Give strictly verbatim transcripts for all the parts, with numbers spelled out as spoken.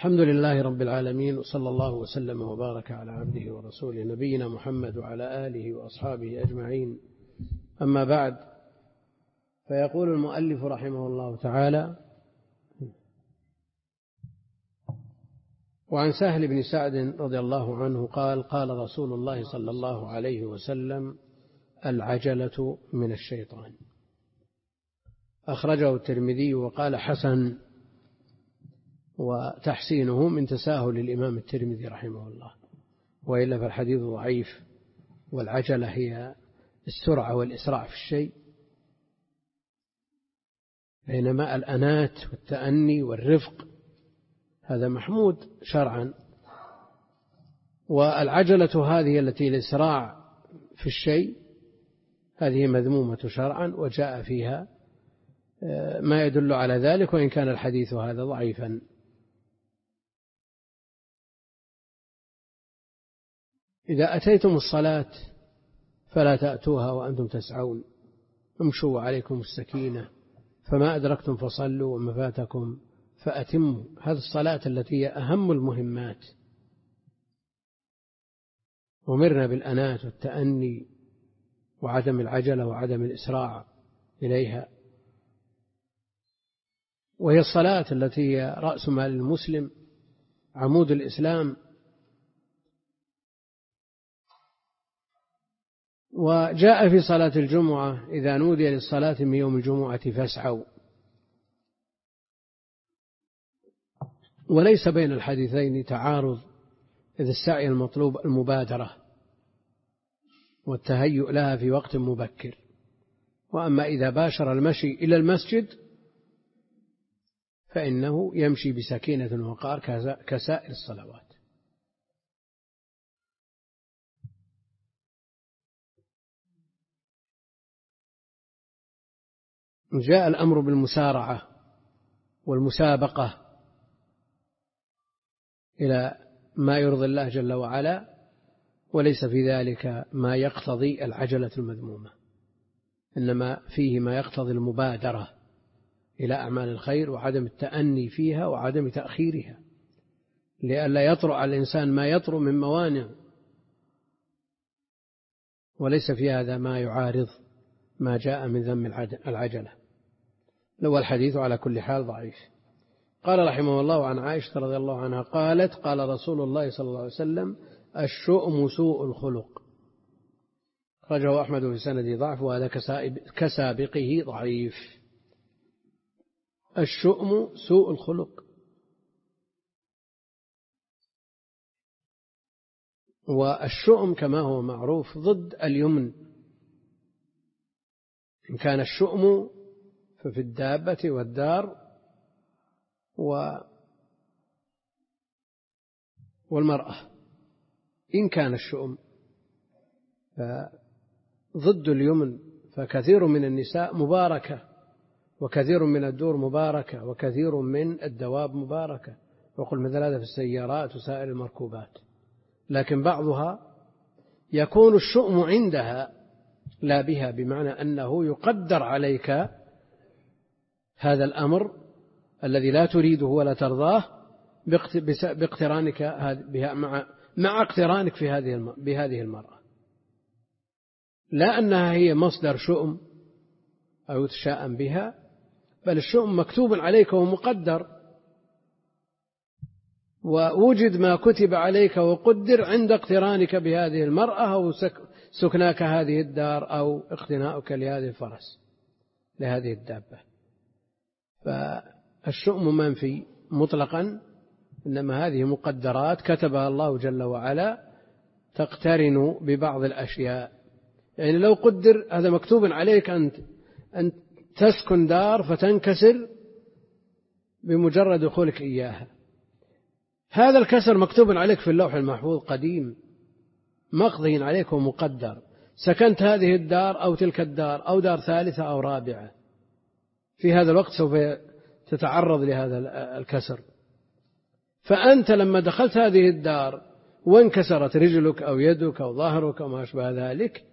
الحمد لله رب العالمين، وصلى الله وسلم وبارك على عبده ورسوله نبينا محمد وعلى آله وأصحابه أجمعين. أما بعد، فيقول المؤلف رحمه الله تعالى: وعن سهل بن سعد رضي الله عنه قال: قال رسول الله صلى الله عليه وسلم: العجلة من الشيطان. أخرجه الترمذي وقال حسن، وتحسينه من تساهل الإمام الترمذي رحمه الله، وإلا فالحديث ضعيف. والعجلة هي السرعة والإسراع في الشيء، بينما الأنات والتأني والرفق هذا محمود شرعا. والعجلة هذه التي الإسراع في الشيء هذه مذمومة شرعا، وجاء فيها ما يدل على ذلك، وإن كان الحديث هذا ضعيفا. إذا أتيتم الصلاة فلا تأتوها وأنتم تسعون، امشوا عليكم السكينة، فما أدركتم فصلوا وما فاتكم فأتموا. هذه الصلاة التي هي أهم المهمات. أمرنا بالأنات والتأني وعدم العجلة وعدم الإسراع إليها، وهي الصلاة التي هي رأس مال المسلم، عمود الإسلام. وجاء في صلاة الجمعة: إذا نودي للصلاة من يوم الجمعة فاسعوا. وليس بين الحديثين تعارض، إذ السعي المطلوب المبادرة والتهيؤ لها في وقت مبكر. وأما إذا باشر المشي إلى المسجد فإنه يمشي بسكينة ووقار كسائر الصلوات. جاء الأمر بالمسارعة والمسابقة إلى ما يرضي الله جل وعلا، وليس في ذلك ما يقتضي العجلة المذمومة، إنما فيه ما يقتضي المبادرة إلى أعمال الخير، وعدم التأني فيها وعدم تأخيرها، لئلا يطرأ على الإنسان ما يطرأ من موانع، وليس في هذا ما يعارض ما جاء من ذم العجلة. لو الحديث على كل حال ضعيف. قال رحمه الله: عن عائشة رضي الله عنها قالت: قال رسول الله صلى الله عليه وسلم: الشؤم سوء الخلق. أخرجه أحمد في سند ضعف، وهذا كسابقه ضعيف. الشؤم سوء الخلق، والشؤم كما هو معروف ضد اليمن. إن كان الشؤم ففي الدابة والدار والمرأة. إن كان الشؤم ضد اليمن فكثير من النساء مباركة، وكثير من الدور مباركة، وكثير من الدواب مباركة، وقل مثل هذا في السيارات وسائر المركوبات. لكن بعضها يكون الشؤم عندها لا بها، بمعنى أنه يقدر عليك هذا الأمر الذي لا تريده ولا ترضاه باقترانك بها، مع مع اقترانك في هذه بهذه المرأة، لا أنها هي مصدر شؤم أو يتشاءم بها، بل الشؤم مكتوب عليك ومقدر، ووجد ما كتب عليك وقدر عند اقترانك بهذه المرأة، أو سكناك هذه الدار، أو اقتناؤك لهذه الفرس لهذه الدابة. فالشؤم منفي مطلقا، إنما هذه مقدرات كتبها الله جل وعلا تقترن ببعض الأشياء. يعني لو قدر هذا مكتوب عليك أن أن تسكن دار فتنكسر بمجرد دخولك إياها، هذا الكسر مكتوب عليك في اللوح المحفوظ قديم، مقضي عليك ومقدر. سكنت هذه الدار أو تلك الدار أو دار ثالثة أو رابعة، في هذا الوقت سوف تتعرض لهذا الكسر. فأنت لما دخلت هذه الدار وانكسرت رجلك أو يدك أو ظهرك أو ما أشبه ذلك،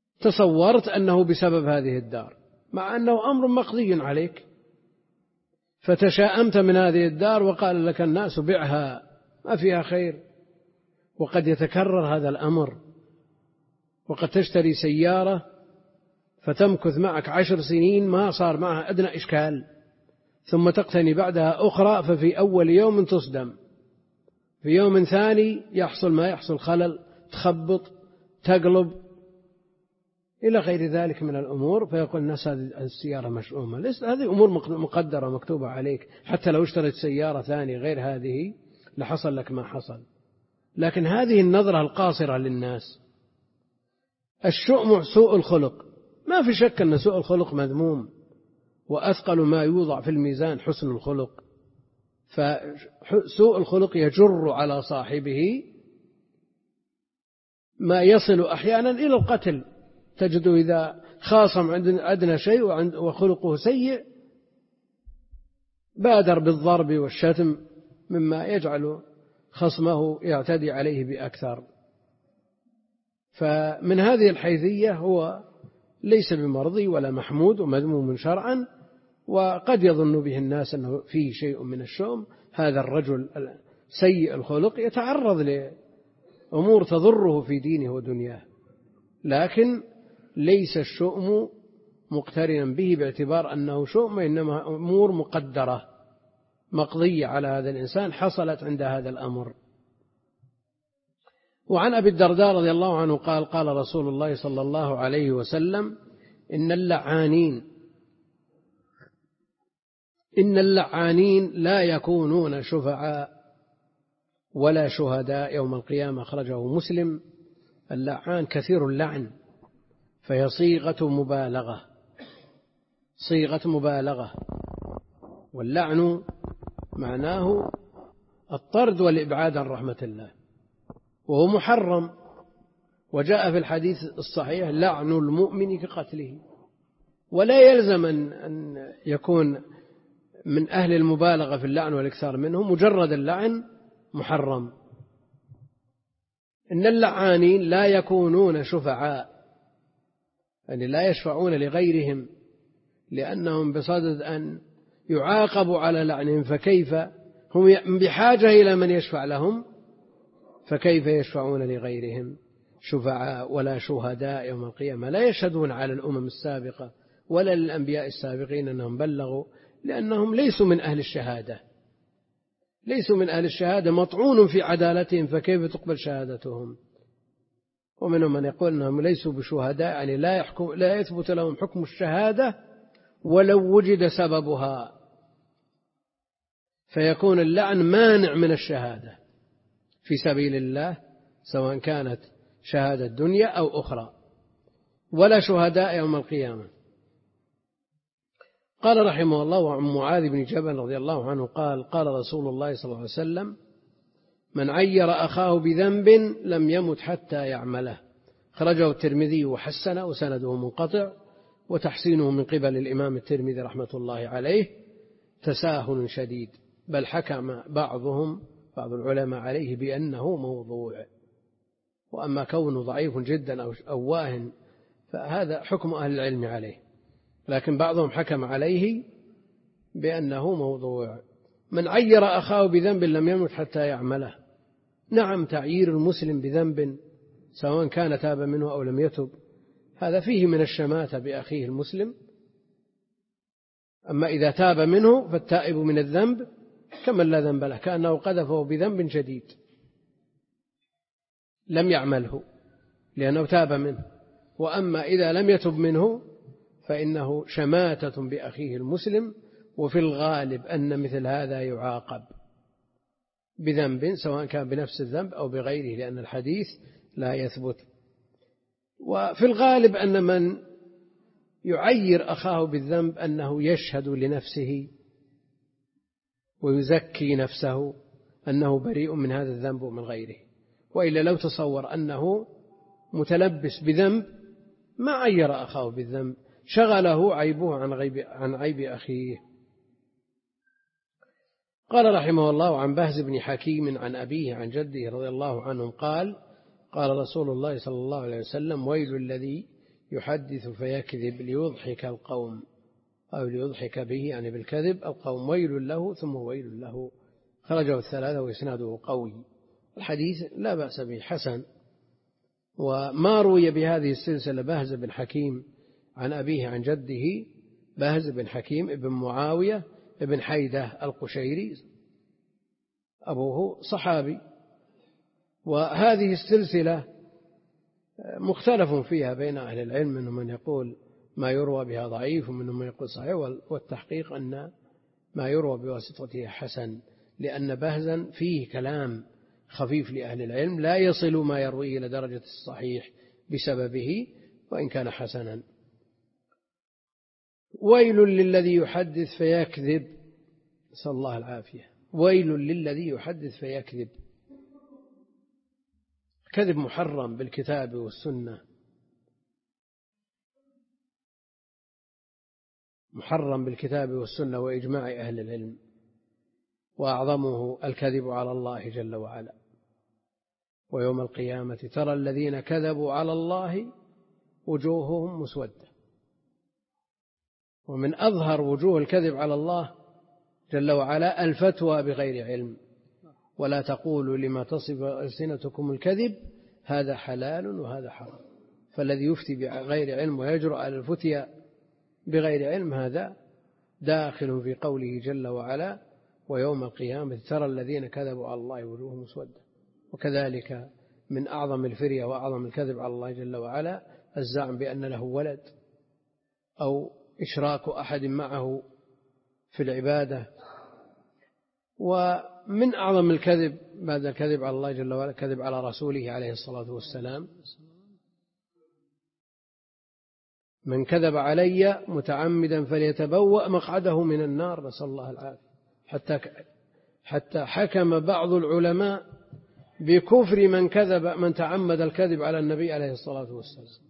تصورت أنه بسبب هذه الدار، مع أنه أمر مقضي عليك. فتشاءمت من هذه الدار وقال لك الناس بعها ما فيها خير. وقد يتكرر هذا الأمر، وقد تشتري سيارة فتمكث معك عشر سنين ما صار معها أدنى إشكال، ثم تقتني بعدها أخرى ففي أول يوم تصدم، في يوم ثاني يحصل ما يحصل خلل، تخبط تقلب إلى غير ذلك من الأمور، فيقول الناس هذه السيارة مشؤومة. ليس هذه أمور مقدرة مكتوبة عليك، حتى لو اشتريت سيارة ثانية غير هذه لحصل لك ما حصل. لكن هذه النظرة القاصرة للناس. الشؤم سوء الخلق، ما في شك أن سوء الخلق مذموم، وأثقل ما يوضع في الميزان حسن الخلق، فسوء الخلق يجر على صاحبه ما يصل أحيانا إلى القتل. تجد إذا خاصم عندنا شيء وخلقه سيء بادر بالضرب والشتم مما يجعل خصمه يعتدي عليه بأكثر. فمن هذه الحيثية هو ليس بمرضي ولا محمود ومذموم شرعا، وقد يظن به الناس أنه فيه شيء من الشؤم. هذا الرجل سيء الخلق يتعرض لأمور تضره في دينه ودنياه، لكن ليس الشؤم مقترنا به باعتبار أنه شؤم، إنما أمور مقدرة مقضية على هذا الإنسان حصلت عند هذا الأمر. وعن أبي الدرداء رضي الله عنه قال قال رسول الله صلى الله عليه وسلم إن اللعانين إن اللعانين لا يكونون شفعاء ولا شهداء يوم القيامة، أخرجه مسلم. اللعان كثير اللعن، فهي صيغة مبالغة صيغة مبالغة واللعن معناه الطرد والإبعاد عن رحمة الله، وهو محرم. وجاء في الحديث الصحيح لعن المؤمن كقتله، ولا يلزم أن يكون من أهل المبالغة في اللعن والإكثار منه، مجرد اللعن محرم. إن اللعانين لا يكونون شفعاء، يعني لا يشفعون لغيرهم لأنهم بصدد أن يعاقبوا على لعنهم، فكيف هم بحاجة إلى من يشفع لهم، فكيف يشفعون لغيرهم شفعاء ولا شهداء يوم القيامة. لا يشهدون على الأمم السابقة ولا للأنبياء السابقين أنهم بلغوا، لأنهم ليسوا من أهل الشهادة ليسوا من أهل الشهادة مطعون في عدالتهم، فكيف تقبل شهادتهم؟ ومنهم من يقول أنهم ليسوا بشهداء، يعني لا يحكم لا يثبت لهم حكم الشهادة ولو وجد سببها، فيكون اللعن مانع من الشهادة في سبيل الله، سواء كانت شهادة دنيا أو أخرى. ولا شهداء يوم القيامة. قال رحمه الله وعن معاذ بن جبل رضي الله عنه قال قال رسول الله صلى الله عليه وسلم من عير أخاه بذنب لم يمت حتى يعمله، خرجه الترمذي وحسنه وسنده منقطع، وتحسينه من قبل الإمام الترمذي رحمة الله عليه تساهل شديد، بل حكم بعضهم بعض العلماء عليه بأنه موضوع. وأما كونه ضعيف جدا أو واهن فهذا حكم أهل العلم عليه، لكن بعضهم حكم عليه بأنه موضوع. من عير أخاه بذنب لم يمت حتى يعمله. نعم، تعيير المسلم بذنب سواء كان تاب منه أو لم يتب هذا فيه من الشماتة بأخيه المسلم، أما إذا تاب منه فالتائب من الذنب كمن لا ذنب له، كأنه قذفه بذنب جديد لم يعمله لأنه تاب منه. وأما إذا لم يتب منه فإنه شماتة بأخيه المسلم، وفي الغالب أن مثل هذا يعاقب بذنب سواء كان بنفس الذنب أو بغيره، لأن الحديث لا يثبت. وفي الغالب أن من يعير أخاه بالذنب أنه يشهد لنفسه ويزكي نفسه أنه بريء من هذا الذنب ومن غيره، وإلا لو تصور أنه متلبس بذنب ما عير أخاه بالذنب، شغله عيبه عن, غيب عن عيب أخيه. قال رحمه الله عن بهز بن حكيم عن أبيه عن جده رضي الله عنهم قال قال رسول الله صلى الله عليه وسلم ويل الذي يحدث فيكذب ليضحك القوم. أو ليضحك به يعني بالكذب القوم ويل له ثم ويل له. خرجه الثلاثة وإسناده قوي. الحديث لا بأس به حسن. وما روي بهذه السلسلة بهز بن حكيم عن أبيه عن جده بهز بن حكيم ابن معاوية ابن حيدة القشيري أبوه صحابي. وهذه السلسلة مختلف فيها بين أهل العلم، منهم من يقول ما يروى بها ضعيف ومنهم من يقول صحيح، والتحقيق أن ما يروى بواسطته حسن، لأن بهزا فيه كلام خفيف لأهل العلم لا يصل ما يرويه إلى درجة الصحيح بسببه وإن كان حسنا. ويل للذي يحدث فيكذب، نسأل الله العافية. ويل للذي يحدث فيكذب. كذب محرم بالكتاب والسنة، محرم بالكتاب والسنة وإجماع أهل العلم، وأعظمه الكذب على الله جل وعلا. ويوم القيامة ترى الذين كذبوا على الله وجوههم مسودة. ومن أظهر وجوه الكذب على الله جل وعلا الفتوى بغير علم، ولا تقولوا لما تصف ألسنتكم الكذب هذا حلال وهذا حرام. فالذي يفتي بغير علم ويجرؤ على الفتيا بغير علم هذا داخل في قوله جل وعلا ويوم القيامة ترى الذين كذبوا على الله وجوههم مسودة. وكذلك من أعظم الفرية وأعظم الكذب على الله جل وعلا الزعم بأن له ولد أو إشراك أحد معه في العبادة. ومن أعظم الكذب بعد الكذب على الله جل وعلا كذب على رسوله عليه الصلاة والسلام. من كذب علي متعمدا فليتبوأ مقعده من النار، نسأل الله العافية. حتى حتى حكم بعض العلماء بكفر من كذب من تعمد الكذب على النبي عليه الصلاة والسلام،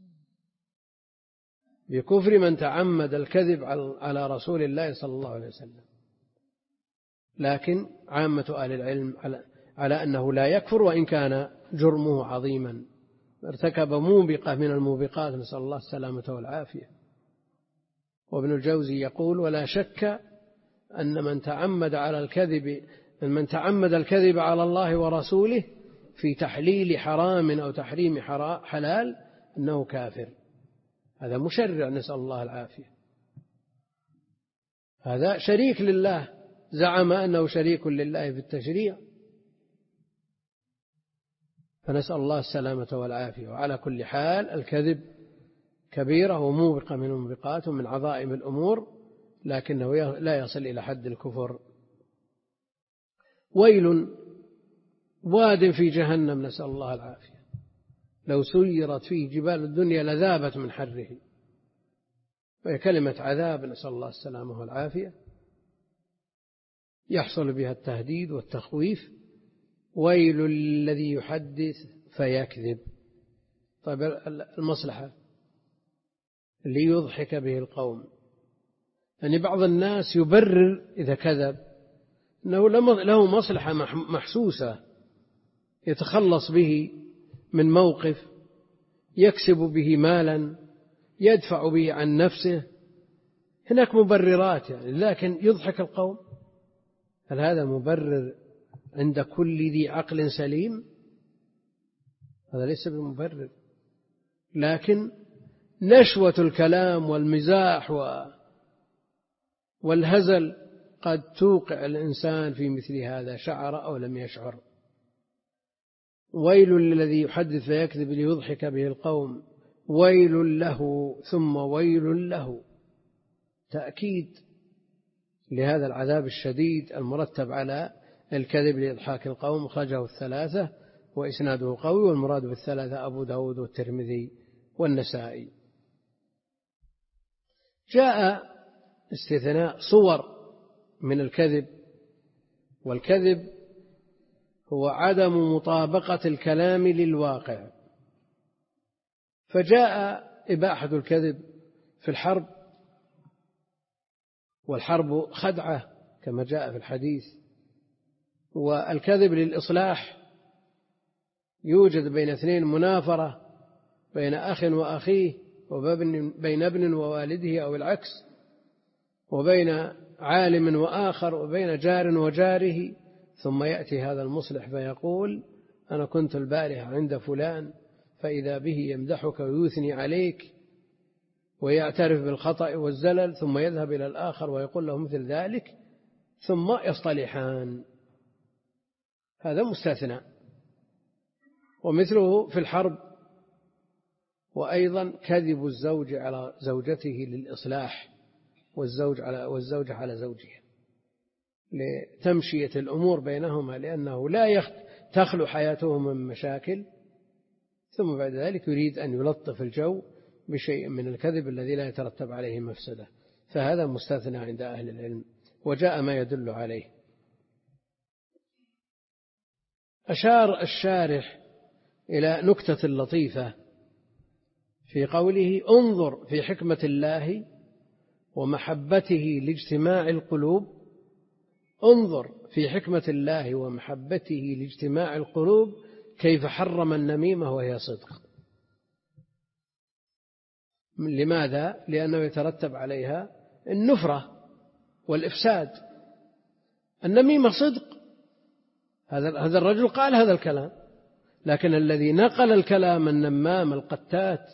بكفر من تعمد الكذب على رسول الله صلى الله عليه وسلم. لكن عامة أهل العلم على, على أنه لا يكفر وإن كان جرمه عظيما، ارتكب موبقة من الموبقات، نسأل الله السلامة والعافية. وابن الجوزي يقول ولا شك أن من تعمد على الكذب من تعمد الكذب على الله ورسوله في تحليل حرام أو تحريم حلال أنه كافر. هذا مشرع، نسأل الله العافية. هذا شريك لله، زعم أنه شريك لله في التشريع، فنسأل الله السلامة والعافية. وعلى كل حال الكذب كبيرة وموبقة من الموبقات ومن عظائم الأمور، لكنه لا يصل إلى حد الكفر. ويل واد في جهنم، نسأل الله العافية، لو سيرت فيه جبال الدنيا لذابت من حره. وهي كلمة عذاب، نسأل الله السلامة والعافية، يحصل بها التهديد والتخويف. ويل الذي يحدث فيكذب. طيب المصلحة ليضحك به القوم، يعني بعض الناس يبرر إذا كذب أنه له مصلحة محسوسة يتخلص به من موقف، يكسب به مالا، يدفع به عن نفسه، هناك مبررات يعني، لكن يضحك القوم. هل هذا مبرر عند كل ذي عقل سليم؟ هذا ليس بمبرر. لكن نشوة الكلام والمزاح والهزل قد توقع الإنسان في مثل هذا، شعر أو لم يشعر. ويل للذي يحدث فيكذب ليضحك به القوم، ويل له ثم ويل له، تأكيد لهذا العذاب الشديد المرتب على الكذب لإضحاك القوم. خرجه الثلاثة وإسناده قوي، والمراد بالثلاثة أبو داود والترمذي والنسائي. جاء استثناء صور من الكذب، والكذب هو عدم مطابقة الكلام للواقع. فجاء إباحة الكذب في الحرب، والحرب خدعة كما جاء في الحديث. والكذب للإصلاح، يوجد بين اثنين منافرة بين أخ وأخيه وبين ابن ووالده أو العكس، وبين عالم وآخر وبين جار وجاره، ثم يأتي هذا المصلح فيقول أنا كنت البارحة عند فلان فإذا به يمدحك ويثني عليك ويعترف بالخطأ والزلل، ثم يذهب إلى الآخر ويقول له مثل ذلك ثم يصطلحان. هذا مستثنى. ومثله في الحرب، وأيضا كذب الزوج على زوجته للإصلاح والزوج على والزوجة على زوجها لتمشية الأمور بينهما، لأنه لا تخلو حياتهم من مشاكل، ثم بعد ذلك يريد أن يلطف الجو بشيء من الكذب الذي لا يترتب عليه مفسدة، فهذا مستثنى عند أهل العلم، وجاء ما يدل عليه. أشار الشارح إلى نكتة لطيفة في قوله انظر في حكمة الله ومحبته لاجتماع القلوب، انظر في حكمة الله ومحبته لاجتماع القلوب كيف حرم النميمة وهي صدق. لماذا؟ لأنه يترتب عليها النفرة والإفساد. النميمة صدق، هذا هذا الرجل قال هذا الكلام، لكن الذي نقل الكلام النمام القتات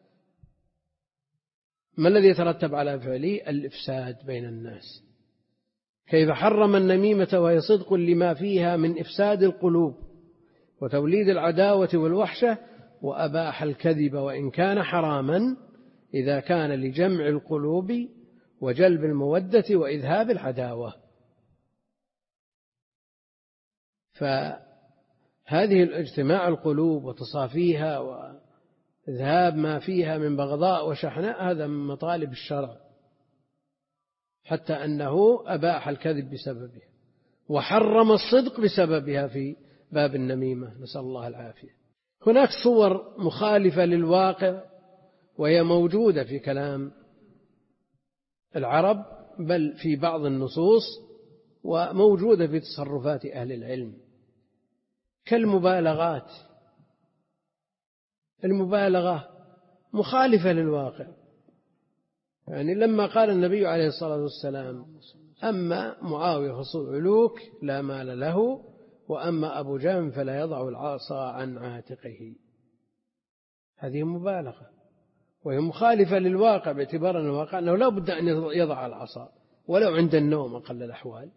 ما الذي يترتب على فعله؟ الإفساد بين الناس. كيف حرم النميمة وهي صدق لما فيها من إفساد القلوب وتوليد العداوة والوحشة، وأباح الكذب وإن كان حراما إذا كان لجمع القلوب وجلب المودة وإذهاب العداوة. فهذه الاجتماع القلوب وتصافيها وإذهاب ما فيها من بغضاء وشحناء هذا من مطالب الشرع، حتى أنه أباح الكذب بسببه وحرم الصدق بسببها في باب النميمة، نسأل الله العافية. هناك صور مخالفة للواقع وهي موجودة في كلام العرب، بل في بعض النصوص، وموجودة في تصرفات أهل العلم، كالمبالغات. المبالغة مخالفة للواقع، يعني لما قال النبي عليه الصلاة والسلام أما معاوية فصعلوك لا مال له، وأما أبو جهم فلا يضع العصا عن عاتقه، هذه مبالغة وهي مخالفة للواقع، باعتبار أن الواقع أنه لا بد أن يضع العصا ولو عند النوم أقل الأحوال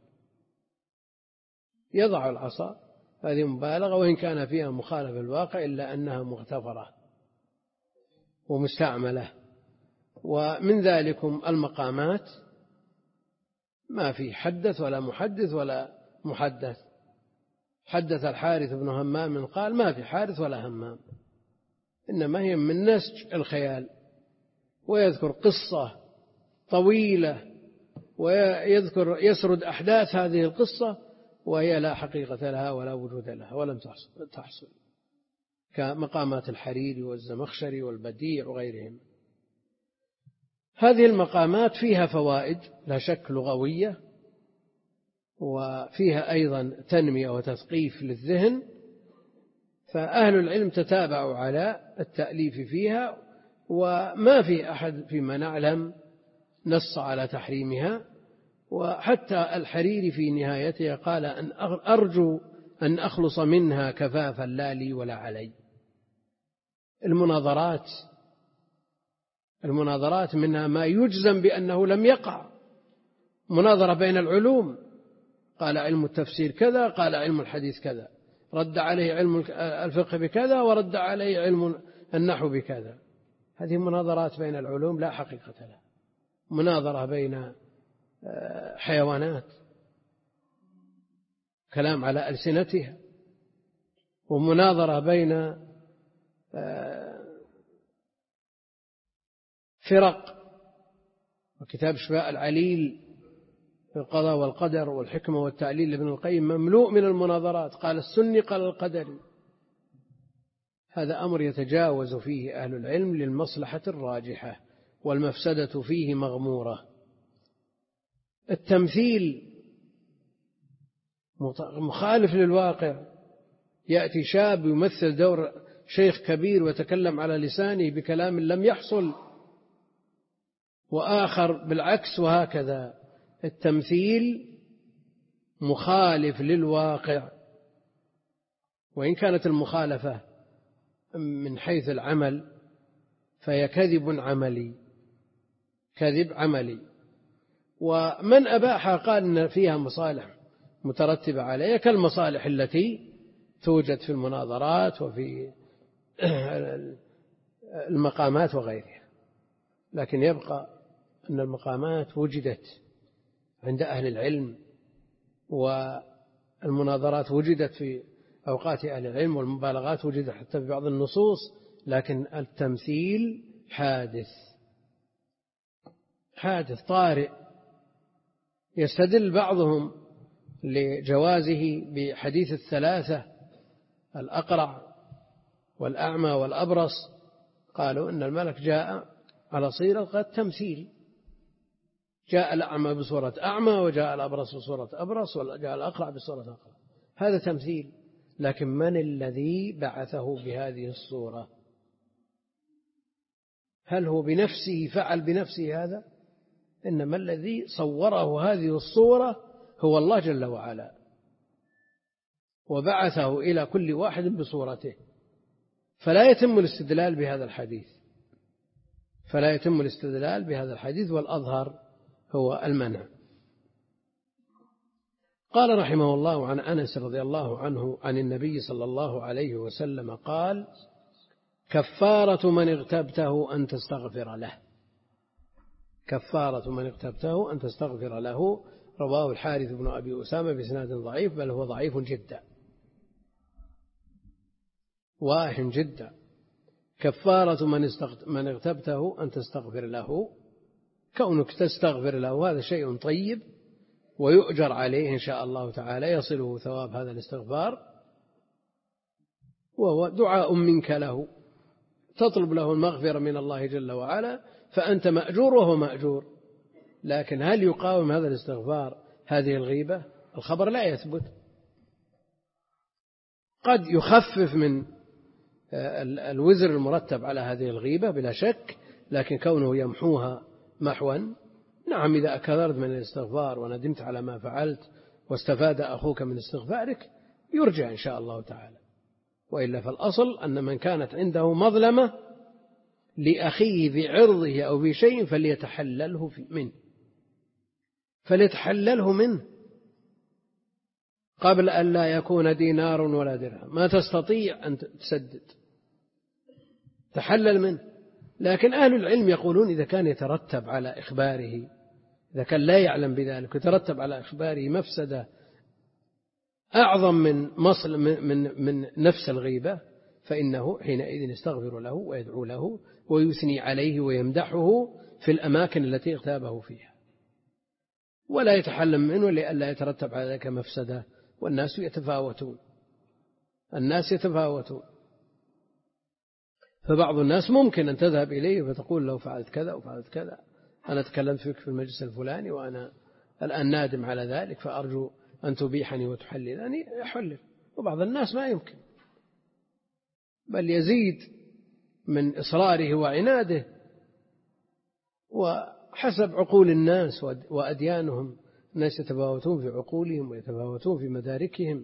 يضع العصا. هذه مبالغة وإن كان فيها مخالفة للواقع إلا أنها مغتفرة ومستعملة. ومن ذلكم المقامات، ما في حدث ولا محدث ولا محدث. حدث الحارث بن همام قال ما في حارث ولا همام، إنما هي من نسج الخيال، ويذكر قصة طويلة ويذكر يسرد أحداث هذه القصة وهي لا حقيقة لها ولا وجود لها ولم تحصل، كمقامات الحريري والزمخشري والبديع وغيرهم. هذه المقامات فيها فوائد لا شك لغوية، وفيها أيضا تنمية وتثقيف للذهن، فأهل العلم تتابعوا على التأليف فيها، وما في أحد فيما نعلم نص على تحريمها. وحتى الحريري في نهايتها قال أن أرجو أن أخلص منها كفافا لا لي ولا علي. المناظرات المناظرات منها ما يجزم بأنه لم يقع، مناظرة بين العلوم، قال علم التفسير كذا، قال علم الحديث كذا، رد عليه علم الفقه بكذا، ورد عليه علم النحو بكذا. هذه مناظرات بين العلوم لا حقيقة لها. مناظرة بين حيوانات، كلام على ألسنتها، ومناظرة بين فرق، وكتاب شفاء العليل في القضاء والقدر والحكمة والتعليل لابن القيم مملوء من المناظرات، قال السني قال القدري. هذا أمر يتجاوز فيه أهل العلم للمصلحة الراجحة، والمفسدة فيه مغمورة. التمثيل مخالف للواقع، يأتي شاب يمثل دور شيخ كبير ويتكلم على لسانه بكلام لم يحصل، وآخر بالعكس، وهكذا. التمثيل مخالف للواقع، وإن كانت المخالفة من حيث العمل فهي كذب عملي، كذب عملي. ومن أباح قال إن فيها مصالح مترتبة عليها كالمصالح التي توجد في المناظرات وفي المقامات وغيرها، لكن يبقى أن المقامات وجدت عند أهل العلم، والمناظرات وجدت في أوقات أهل العلم، والمبالغات وجدت حتى في بعض النصوص، لكن التمثيل حادث حادث طارئ. يستدل بعضهم لجوازه بحديث الثلاثة الأقرع والأعمى والأبرص، قالوا إن الملك جاء على صيغة التمثيل، جاء الأعمى بصورة أعمى، وجاء الأبرص بصورة أبرص، وجاء الأقرع بصورة أقرع، هذا تمثيل. لكن من الذي بعثه بهذه الصورة؟ هل هو بنفسه فعل بنفسه هذا؟ إنما الذي صوره هذه الصورة هو الله جل وعلا، وبعثه إلى كل واحد بصورته، فلا يتم الاستدلال بهذا الحديث فلا يتم الاستدلال بهذا الحديث والأظهر هو المنع. قال رحمه الله عن أنس رضي الله عنه عن النبي صلى الله عليه وسلم قال: كفارة من اغتبته أن تستغفر له. كفارة من اغتبته أن تستغفر له. رواه الحارث بن أبي أسامة بإسناد ضعيف، بل هو ضعيف جدا، واهن جدا. كفارة من اغتبته أن تستغفر له، كونك تستغفر له هذا شيء طيب ويؤجر عليه إن شاء الله تعالى، يصله ثواب هذا الاستغفار، وهو دعاء منك له، تطلب له المغفرة من الله جل وعلا، فأنت مأجور وهو مأجور. لكن هل يقاوم هذا الاستغفار هذه الغيبة؟ الخبر لا يثبت. قد يخفف من الوزر المرتب على هذه الغيبة بلا شك، لكن كونه يمحوها محوا، نعم، إذا أكثرت من الاستغفار وندمت على ما فعلت واستفاد أخوك من استغفارك يرجع إن شاء الله تعالى. وإلا فالأصل أن من كانت عنده مظلمة لأخيه في عرضه أو في شيء فليتحلله منه فليتحلله منه قبل أن لا يكون دينار ولا درهم. ما تستطيع أن تسدد، تحلل منه. لكن أهل العلم يقولون إذا كان يترتب على إخباره، إذا كان لا يعلم بذلك ويترتب على إخباره مفسدة أعظم من مصل من من نفس الغيبة، فإنه حينئذ يستغفر له ويدعو له ويثني عليه ويمدحه في الأماكن التي اغتابه فيها، ولا يتحلم منه لئلا يترتب على ذلك مفسدة. والناس يتفاوتون الناس يتفاوتون فبعض الناس ممكن أن تذهب إليه فتقول له فعلت كذا وفعلت كذا، أنا تكلمت فيك في المجلس الفلاني وأنا الآن نادم على ذلك، فأرجو أن تبيحني وتحللني، يحلل. وبعض الناس ما يمكن، بل يزيد من إصراره وعناده، وحسب عقول الناس وأديانهم، الناس يتفاوتون في عقولهم ويتفاوتون في مداركهم.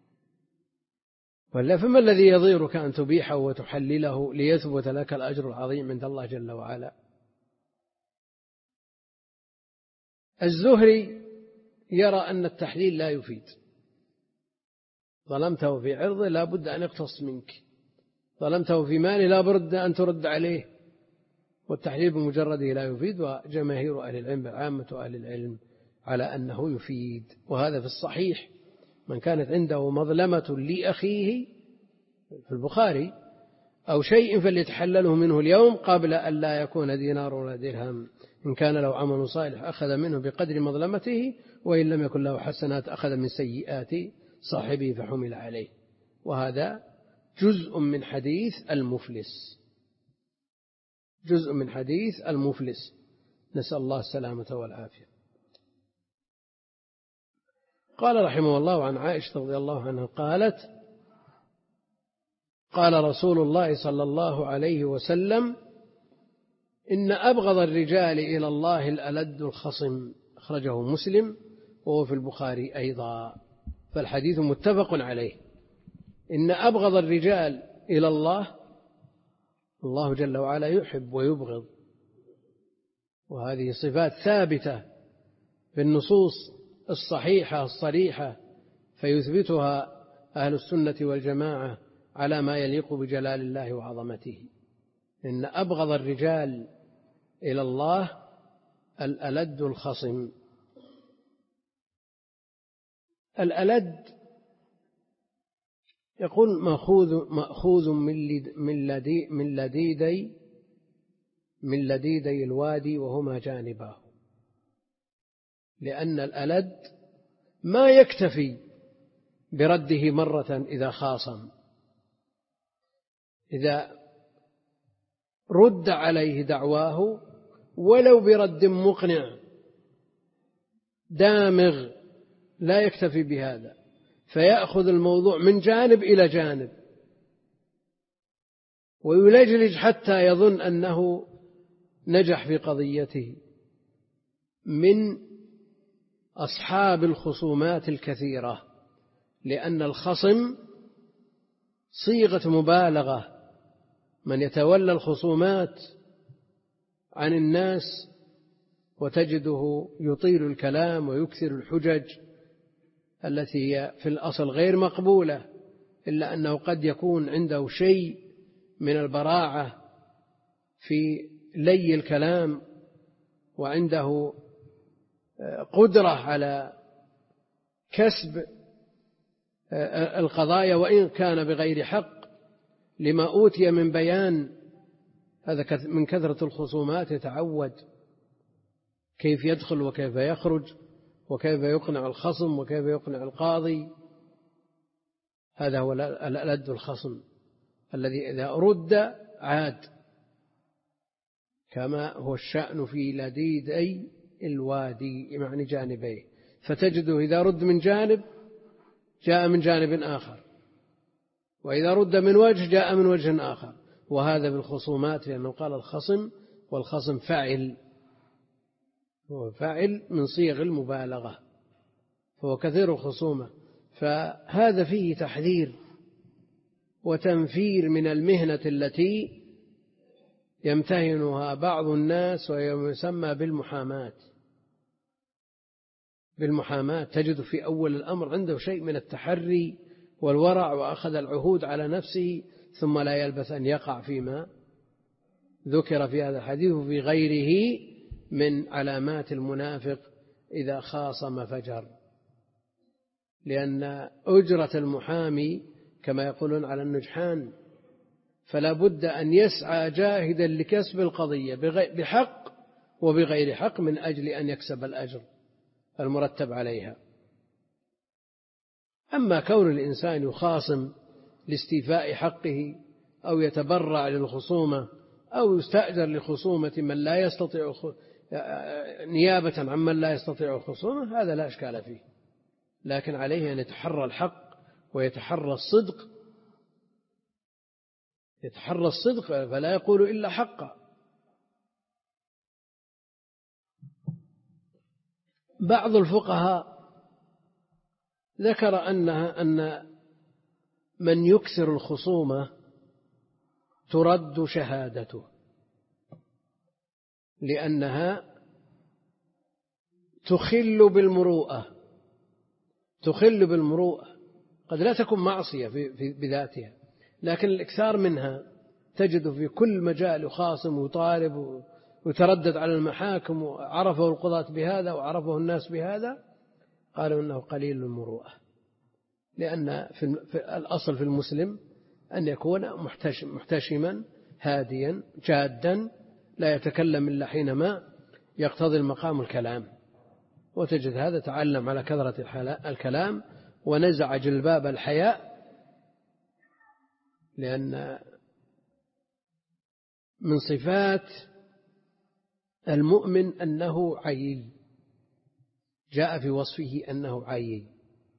ولا فما الذي يضيرك أن تبيحه وتحلله ليثبت لك الأجر العظيم عند الله جل وعلا؟ الزهري يرى أن التحليل لا يفيد، ظلمته في عرضه لا بد أن يقتص منك، ظلمته في ماله لا بد أن ترد عليه، والتحليل بمجرده لا يفيد. وجماهير أهل العلم عامة أهل العلم على أنه يفيد، وهذا في الصحيح. من كانت عنده مظلمة لأخيه في البخاري أو شيء فليتحلله منه اليوم قبل أن لا يكون دينار ولا درهم. إن كان له عمل صالح أخذ منه بقدر مظلمته، وإن لم يكن له حسنات أخذ من سيئات صاحبه فحمل عليه. وهذا جزء من حديث المفلس جزء من حديث المفلس نسأل الله السلامة والعافية. قال رحمه الله عن عائشة رضي الله عنها قالت: قال رسول الله صلى الله عليه وسلم: إن أبغض الرجال إلى الله الألد الخصم، أخرجه مسلم وهو في البخاري أيضا، فالحديث متفق عليه. إن أبغض الرجال إلى الله، الله جل وعلا يحب ويبغض، وهذه صفات ثابتة في النصوص الصحيحة الصريحة، فيثبتها أهل السنة والجماعة على ما يليق بجلال الله وعظمته. إن أبغض الرجال إلى الله الألد الخصم. الألد يقول مأخوذ مأخوذ من لدي من لديدي من لديدي الوادي وهما جانباه، لأن الألد ما يكتفي برده مرة إذا خاصم، إذا رد عليه دعواه ولو برد مقنع دامغ لا يكتفي بهذا، فيأخذ الموضوع من جانب إلى جانب ويلجلج حتى يظن أنه نجح في قضيته. من أصحاب الخصومات الكثيرة، لأن الخصم صيغة مبالغة، من يتولى الخصومات عن الناس وتجده يطيل الكلام ويكثر الحجج التي هي في الأصل غير مقبولة، إلا أنه قد يكون عنده شيء من البراعة في لي الكلام، وعنده قدرة على كسب القضايا وإن كان بغير حق، لما أوتي من بيان. هذا من كثرة الخصومات يتعود كيف يدخل وكيف يخرج وكيف يقنع الخصم وكيف يقنع القاضي. هذا هو الألد الخصم الذي إذا رد عاد، كما هو الشأن في لديدي الوادي يعني جانبيه، فتجده إذا رد من جانب جاء من جانب آخر، وإذا رد من وجه جاء من وجه آخر. وهذا بالخصومات، لأنه قال الخصم، والخصم فعل، هو فعل من صيغ المبالغة، فهو كثير الخصومة. فهذا فيه تحذير وتنفير من المهنة التي يمتهنها بعض الناس ويسمى بالمحاماة. بالمحاماة تجد في أول الأمر عنده شيء من التحري والورع، وأخذ العهود على نفسه، ثم لا يلبث أن يقع فيما ذكر في هذا الحديث وفي غيره من علامات المنافق إذا خاصم فجر. لأن أجرة المحامي كما يقولون على النجحان، فلا بد أن يسعى جاهدا لكسب القضية بحق وبغير حق من أجل أن يكسب الأجر المرتب عليها. أما كون الإنسان يخاصم لاستيفاء حقه أو يتبرع للخصومة أو يستأجر لخصومة من لا يستطيع نيابة عن من لا يستطيع الخصومة، هذا لا إشكال فيه، لكن عليه أن يتحرى الحق ويتحرى الصدق، يتحرى الصدق فلا يقول إلا حقا. بعض الفقهاء ذكر أنها أن من يكثر الخصومة ترد شهادته، لأنها تخل بالمروءة، تخل بالمروءة. قد لا تكون معصية في في بذاتها، لكن الإكثار منها تجد في كل مجال يخاصم ويطالب ويتردد على المحاكم، وعرفه القضاة بهذا وعرفه الناس بهذا، قالوا إنه قليل المروءة. لأن في الأصل في المسلم أن يكون محتشما هاديا جادا، لا يتكلم إلا حينما يقتضي المقام الكلام. وتجد هذا تعلم على كثرة الكلام ونزع جلباب الحياء، لأن من صفات المؤمن أنه عيي، جاء في وصفه أنه عيي،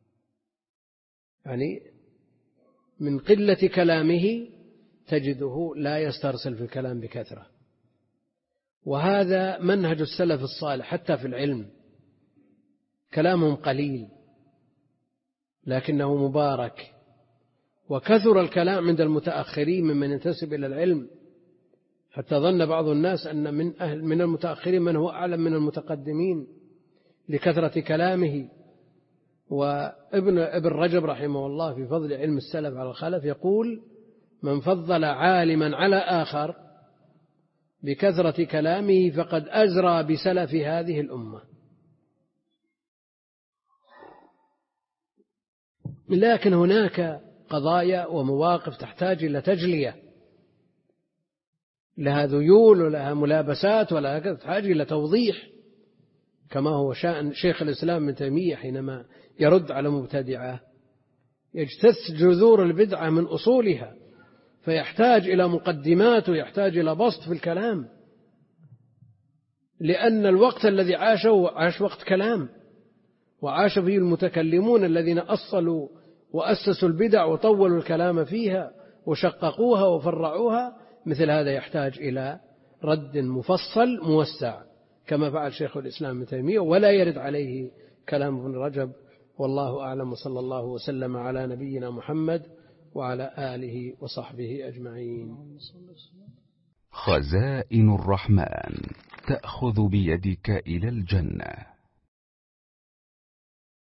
يعني من قلة كلامه تجده لا يسترسل في الكلام بكثرة، وهذا منهج السلف الصالح حتى في العلم، كلامهم قليل لكنه مبارك. وكثر الكلام عند المتأخرين ممن ينتسب إلى العلم، حتى ظن بعض الناس أن من أهل من المتأخرين من هو أعلم من المتقدمين لكثرة كلامه. وابن ابن رجب رحمه الله في فضل علم السلف على الخلف يقول: من فضل عالما على آخر بكثرة كلامه فقد أزرى بسلف هذه الأمة. لكن هناك قضايا ومواقف تحتاج إلى تجلية، لها ذيول ولها ملابسات ولها تحتاج إلى توضيح، كما هو شأن شيخ الإسلام ابن تيمية حينما يرد على مبتدعة يجتث جذور البدعة من أصولها، فيحتاج إلى مقدمات ويحتاج إلى بسط في الكلام، لأن الوقت الذي عاشه عاش وقت كلام، وعاش فيه المتكلمون الذين أصلوا وأسسوا البدع وطولوا الكلام فيها وشققوها وفرعوها. مثل هذا يحتاج إلى رد مفصل موسع كما فعل شيخ الإسلام ابن تيمية، ولا يرد عليه كلام ابن رجب. والله أعلم، وصلى الله وسلم على نبينا محمد وعلى آله وصحبه أجمعين. خزائن الرحمن تأخذ بيدك إلى الجنة.